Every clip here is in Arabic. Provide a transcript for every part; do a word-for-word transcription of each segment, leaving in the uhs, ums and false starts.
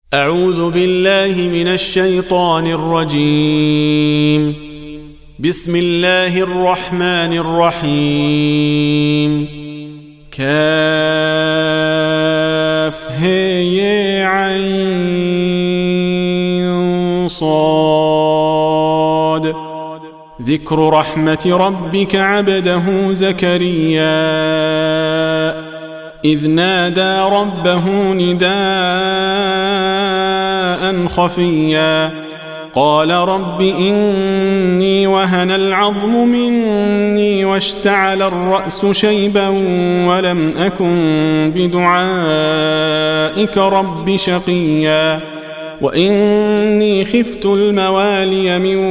أعوذ بالله من الشيطان الرجيم. بسم الله الرحمن الرحيم. كاف هي عين صاد. ذكر رحمة ربك عبده زكريا إذ نادى ربه نداء خفيا قال رب إني وهن العظم مني واشتعل الرأس شيبا ولم أكن بدعائك رب شقيا وإني خفت الموالي من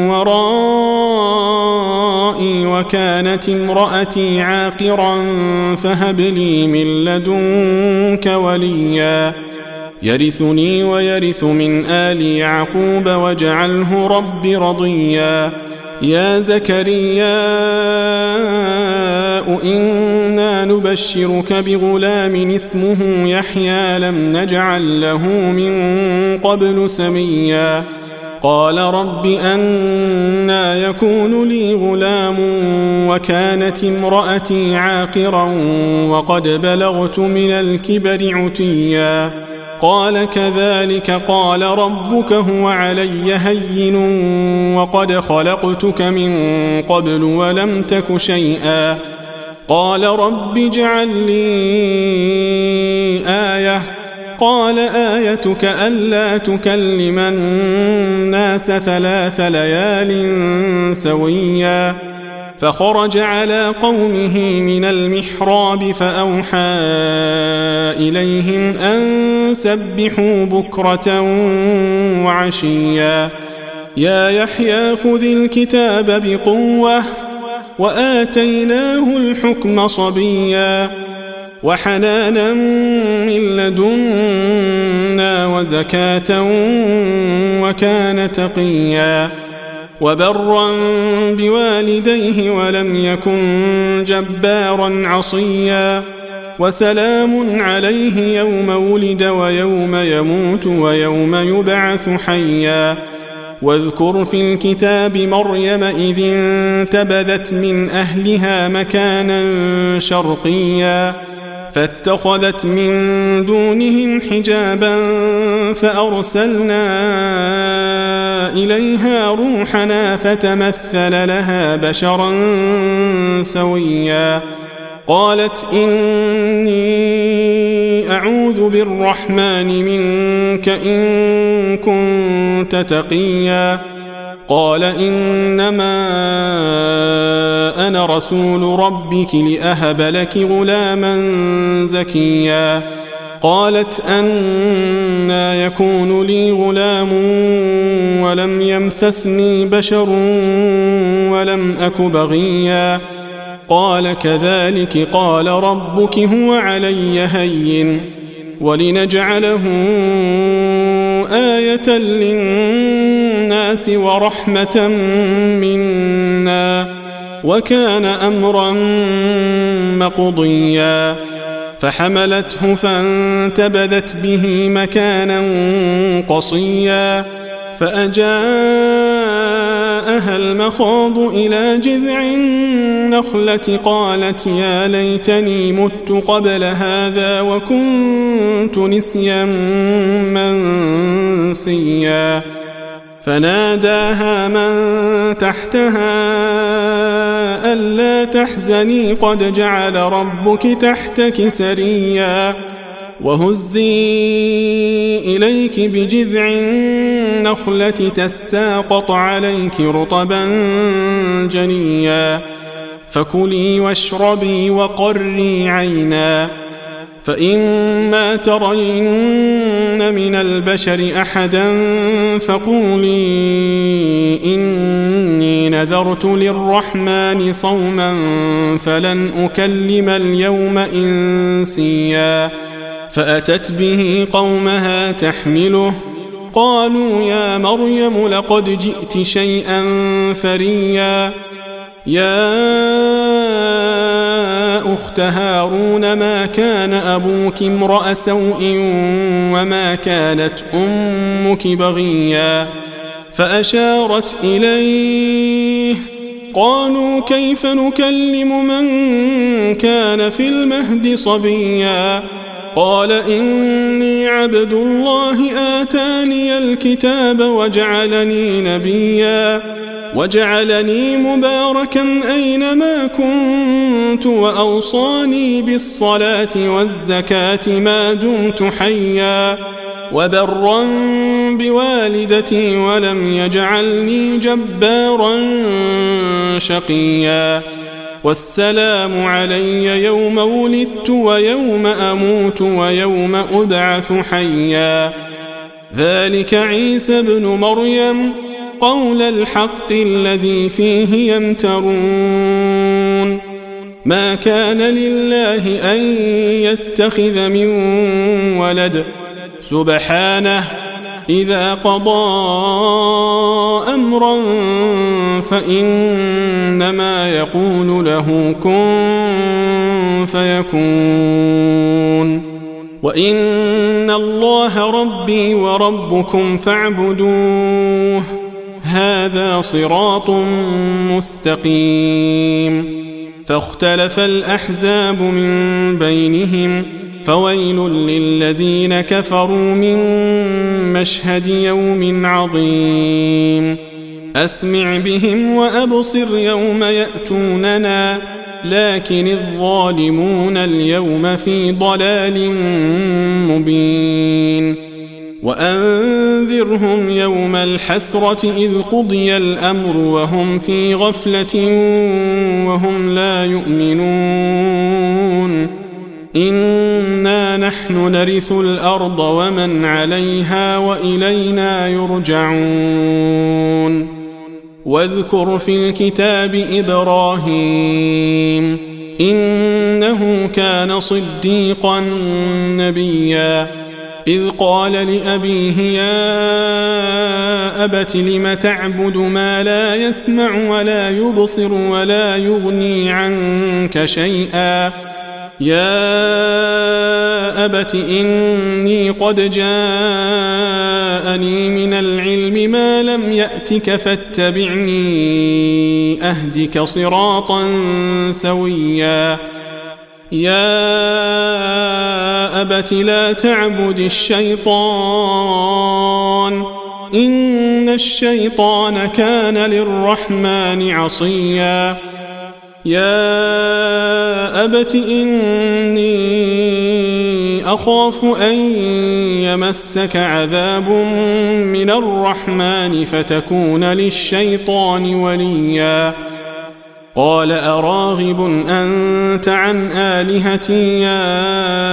ورائي وكانت امرأتي عاقرا فهب لي من لدنك وليا يرثني ويرث من آل يعقوب واجعله رب رضيا يا زكريا إنا نبشرك بغلام اسمه يحيى لم نجعل له من قبل سميا قال رب أنى يكون لي غلام وكانت امرأتي عاقرا وقد بلغت من الكبر عتيا قال كذلك قال ربك هو علي هين وقد خلقتك من قبل ولم تك شيئا قال رب اجعل لي آية قال آيتك ألا تكلم الناس ثلاث ليال سويا فخرج على قومه من المحراب فأوحى إليهم أن سبحوا بكرة وعشيا يا يحيى خذ الكتاب بقوة وآتيناه الحكم صبيا وحنانا من لدنا وزكاة وكان تقيا وبرا بوالديه ولم يكن جبارا عصيا وسلام عليه يوم ولد ويوم يموت ويوم يبعث حيا واذكر في الكتاب مريم إذ انتبذت من أهلها مكانا شرقيا فاتخذت من دونهم حجابا فأرسلنا إليها روحنا فتمثل لها بشرا سويا قالت إني أعوذ بالرحمن منك إن كنت تقيا قال إنما أنا رسول ربك لأهب لك غلاما زكيا قالت أنى يكون لي غلام ولم يمسسني بشر ولم أك بغيا قال كذلك قال ربك هو علي هين ولنجعله آية للناس ورحمة منا وكان أمرا مقضيا فحملته فانتبذت به مكانا قصيا فأجاءها المخاض إلى جذع النخلة قالت يا ليتني مت قبل هذا وكنت نسيا منسيا فناداها من تحتها ألا تحزني قد جعل ربك تحتك سريا وهزي إليك بجذع النخلة تساقط عليك رطبا جنيا فكلي واشربي وقري عينا فإما ترين من البشر أحدا فقولي إني نذرت للرحمن صوما فلن أكلم اليوم إنسيا فأتت به قومها تحمله قالوا يا مريم لقد جئت شيئا فريا يا أخت هارون ما كان أبوك امرأ سوء وما كانت أمك بغيا فأشارت إليه قالوا كيف نكلم من كان في المهد صبيا قال إني عبد الله آتاني الكتاب وجعلني نبيا وجعلني مباركا أينما كنت وأوصاني بالصلاة والزكاة ما دمت حيا وبرا بوالدتي ولم يجعلني جبارا شقيا والسلام علي يوم ولدت ويوم أموت ويوم أبعث حيا ذلك عيسى بن مريم قول الحق الذي فيه يمترون ما كان لله أن يتخذ من ولد سبحانه إذا قضى أمرا فإنما يقول له كن فيكون وإن الله ربي وربكم فاعبدوه هذا صراط مستقيم فاختلف الأحزاب من بينهم فويل للذين كفروا من مشهد يوم عظيم أسمع بهم وأبصر يوم يأتوننا لكن الظالمون اليوم في ضلال مبين وأنذرهم يوم الحسرة إذ قضي الأمر وهم في غفلة وهم لا يؤمنون إنا نحن نرث الأرض ومن عليها وإلينا يرجعون واذكر في الكتاب إبراهيم إنه كان صديقا نبيا إذ قال لأبيه يا أبت لم تعبد ما لا يسمع ولا يبصر ولا يغني عنك شيئا يا أبت إني قد جاءني من العلم ما لم يأتك فاتبعني أهدك صراطا سويا يا أبت لا تعبد الشيطان إن الشيطان كان للرحمن عصيا يا أبت إني أخاف أن يمسك عذاب من الرحمن فتكون للشيطان وليا قال أراغب أنت عن آلهتي يا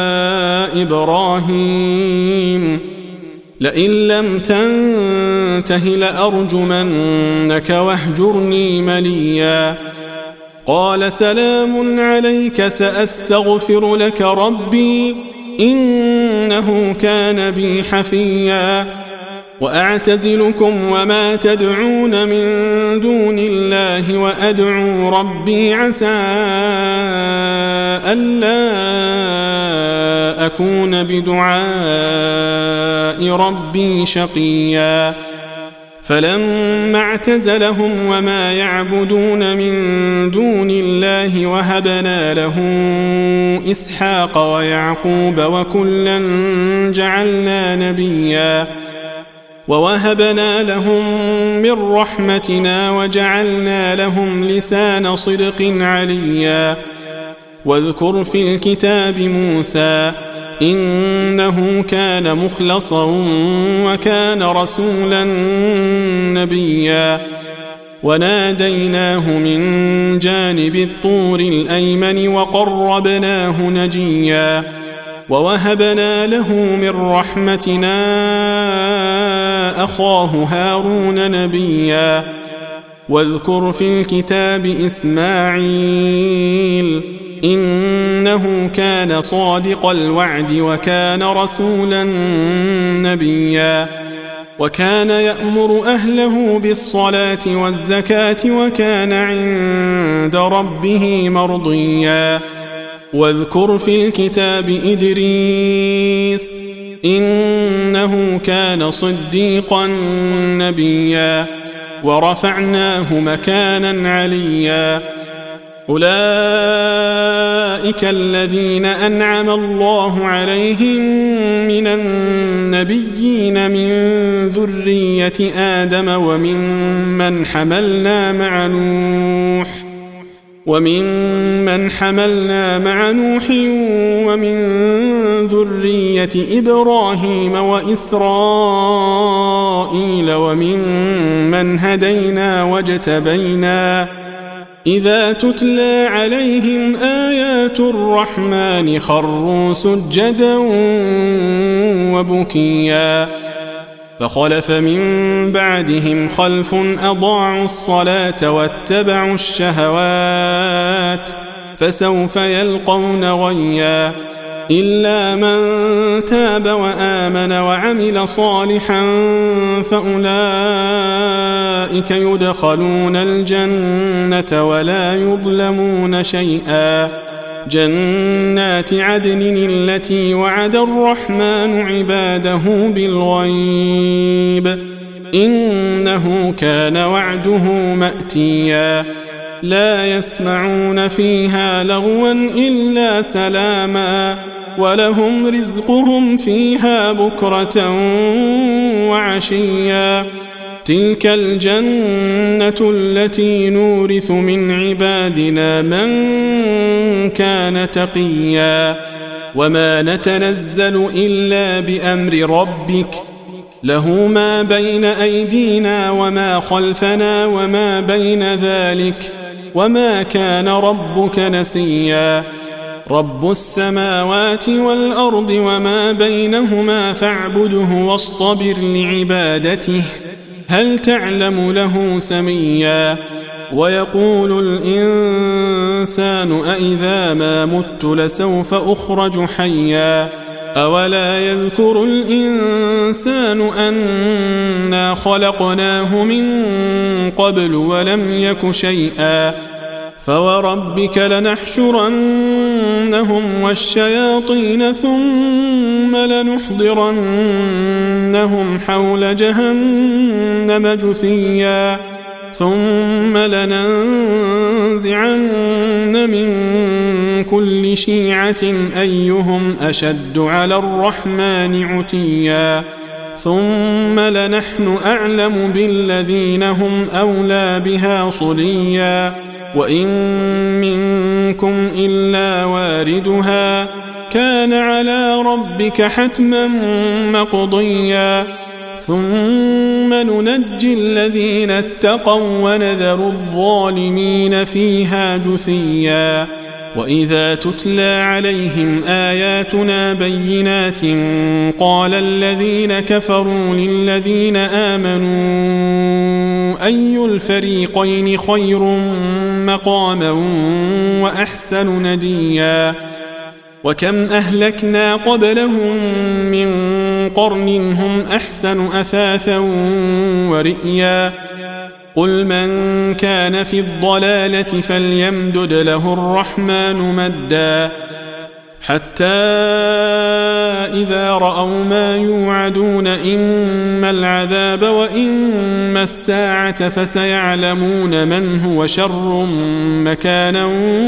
إبراهيم لئن لم تنته لأرجمنك واهجرني مليا قال سلام عليك سأستغفر لك ربي إنه كان بي حفيا وأعتزلكم وما تدعون من دون الله وأدعو ربي عسى ألا أكون بدعاء ربي شقيا فلما اعتزلهم وما يعبدون من دون الله وهبنا له إسحاق ويعقوب وكلا جعلنا نبيا ووهبنا لهم من رحمتنا وجعلنا لهم لسان صدق عليا واذكر في الكتاب موسى إنه كان مخلصا وكان رسولا نبيا وناديناه من جانب الطور الأيمن وقربناه نجيا ووهبنا له من رحمتنا أخاه هارون نبيا واذكر في الكتاب إسماعيل إنه كان صادق الوعد وكان رسولا نبيا وكان يأمر أهله بالصلاة والزكاة وكان عند ربه مرضيا واذكر في الكتاب إدريس إنه كان صديقا نبيا ورفعناه مكانا عليا أولئك الذين أنعم الله عليهم من النبيين من ذرية آدم وممن حملنا مع نوح ومن من حملنا مع نوح ومن ذرية إبراهيم وإسرائيل ومن من هدينا واجتبينا إذا تتلى عليهم آيات الرحمن خروا سجدا وبكيا فخلف من بعدهم خلف أضاعوا الصلاة واتبعوا الشهوات فسوف يلقون غيا إلا من تاب وآمن وعمل صالحا فأولئك يدخلون الجنة ولا يظلمون شيئا جنات عدن التي وعد الرحمن عباده بالغيب إنه كان وعده مأتيا لا يسمعون فيها لغوا إلا سلاما ولهم رزقهم فيها بكرة وعشيا تلك الجنة التي نورث من عبادنا من كان تقيا وما نتنزل إلا بأمر ربك له ما بين أيدينا وما خلفنا وما بين ذلك وما كان ربك نسيا رب السماوات والأرض وما بينهما فاعبده واصطبر لعبادته هل تعلم له سميا ويقول الإنسان أإذا ما مت لسوف أخرج حيا أولا يذكر الإنسان أنا خلقناه من قبل ولم يك شيئا فوربك لنحشرنهم والشياطين ثم لنحضرنهم حول جهنم جثيا ثم لننزعن من كل شيعة أيهم أشد على الرحمن عتيا ثم لنحن أعلم بالذين هم أولى بها صليا وإن منكم إلا واردها كان على ربك حتما مقضيا ثم ننجي الذين اتقوا ونذر الظالمين فيها جثيا وإذا تتلى عليهم آياتنا بينات قال الذين كفروا للذين آمنوا أي الفريقين خير مقاما وأحسن نديا وكم أهلكنا قبلهم من قرن هم أحسن أثاثا ورئيا قل من كان في الضلالة فليمدد له الرحمن مدا حتى إذا رأوا ما يوعدون إما العذاب وإما الساعة فسيعلمون من هو شر مكانا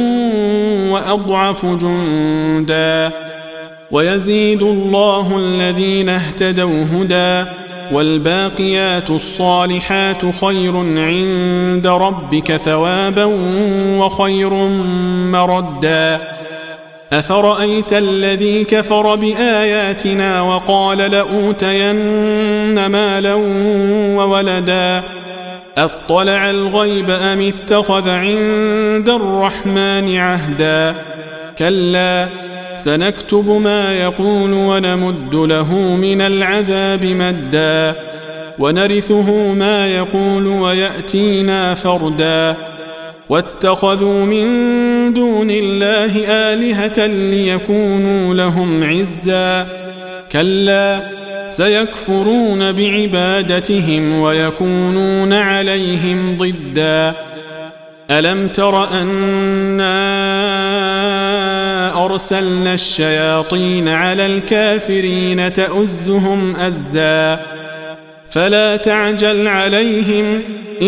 وأضعف جندا ويزيد الله الذين اهتدوا هدى والباقيات الصالحات خير عند ربك ثوابا وخير مردا أفرأيت الذي كفر بآياتنا وقال لأوتين مالا وولدا أطلع الغيب أم اتخذ عند الرحمن عهدا كلا سنكتب ما يقول ونمد له من العذاب مدا ونرثه ما يقول ويأتينا فردا واتخذوا من دون الله آلهة ليكونوا لهم عزا كلا سيكفرون بعبادتهم ويكونون عليهم ضدا ألم تر أنا أرسلنا الشياطين على الكافرين تؤزهم أزا فلا تعجل عليهم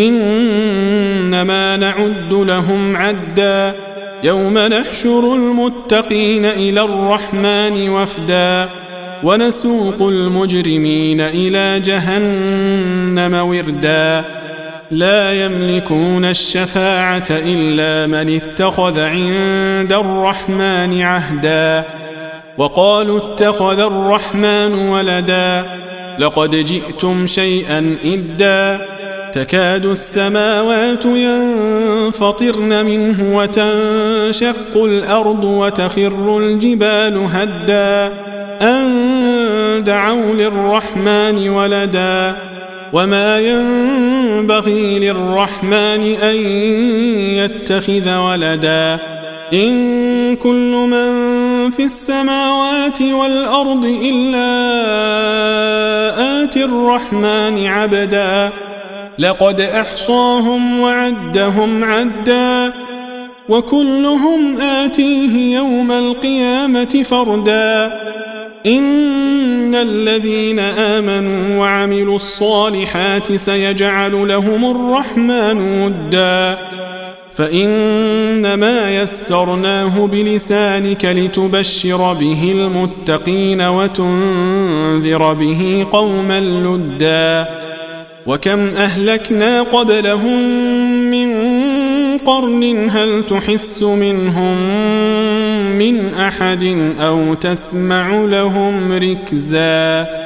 إنما نعد لهم عدا يوم نحشر المتقين إلى الرحمن وفدا ونسوق المجرمين إلى جهنم وردا لا يملكون الشفاعة إلا من اتخذ عند الرحمن عهدا وقالوا اتخذ الرحمن ولدا لقد جئتم شيئا إدا تكاد السماوات ينفطرن منه وتنشق الأرض وتخر الجبال هدا أن دعوا للرحمن ولدا وما ينبغي للرحمن أن يتخذ ولدا إن كل من في السماوات والأرض إلا آتي الرحمن عبدا لقد أحصاهم وعدهم عدا وكلهم آتيه يوم القيامة فردا إن الذين آمنوا وعملوا الصالحات سيجعل لهم الرحمن ودا فإنما يسرناه بلسانك لتبشر به المتقين وتنذر به قوما لدا وكم أهلكنا قبلهم من قرن هل تحس منهم من أحد أو تسمع لهم ركزا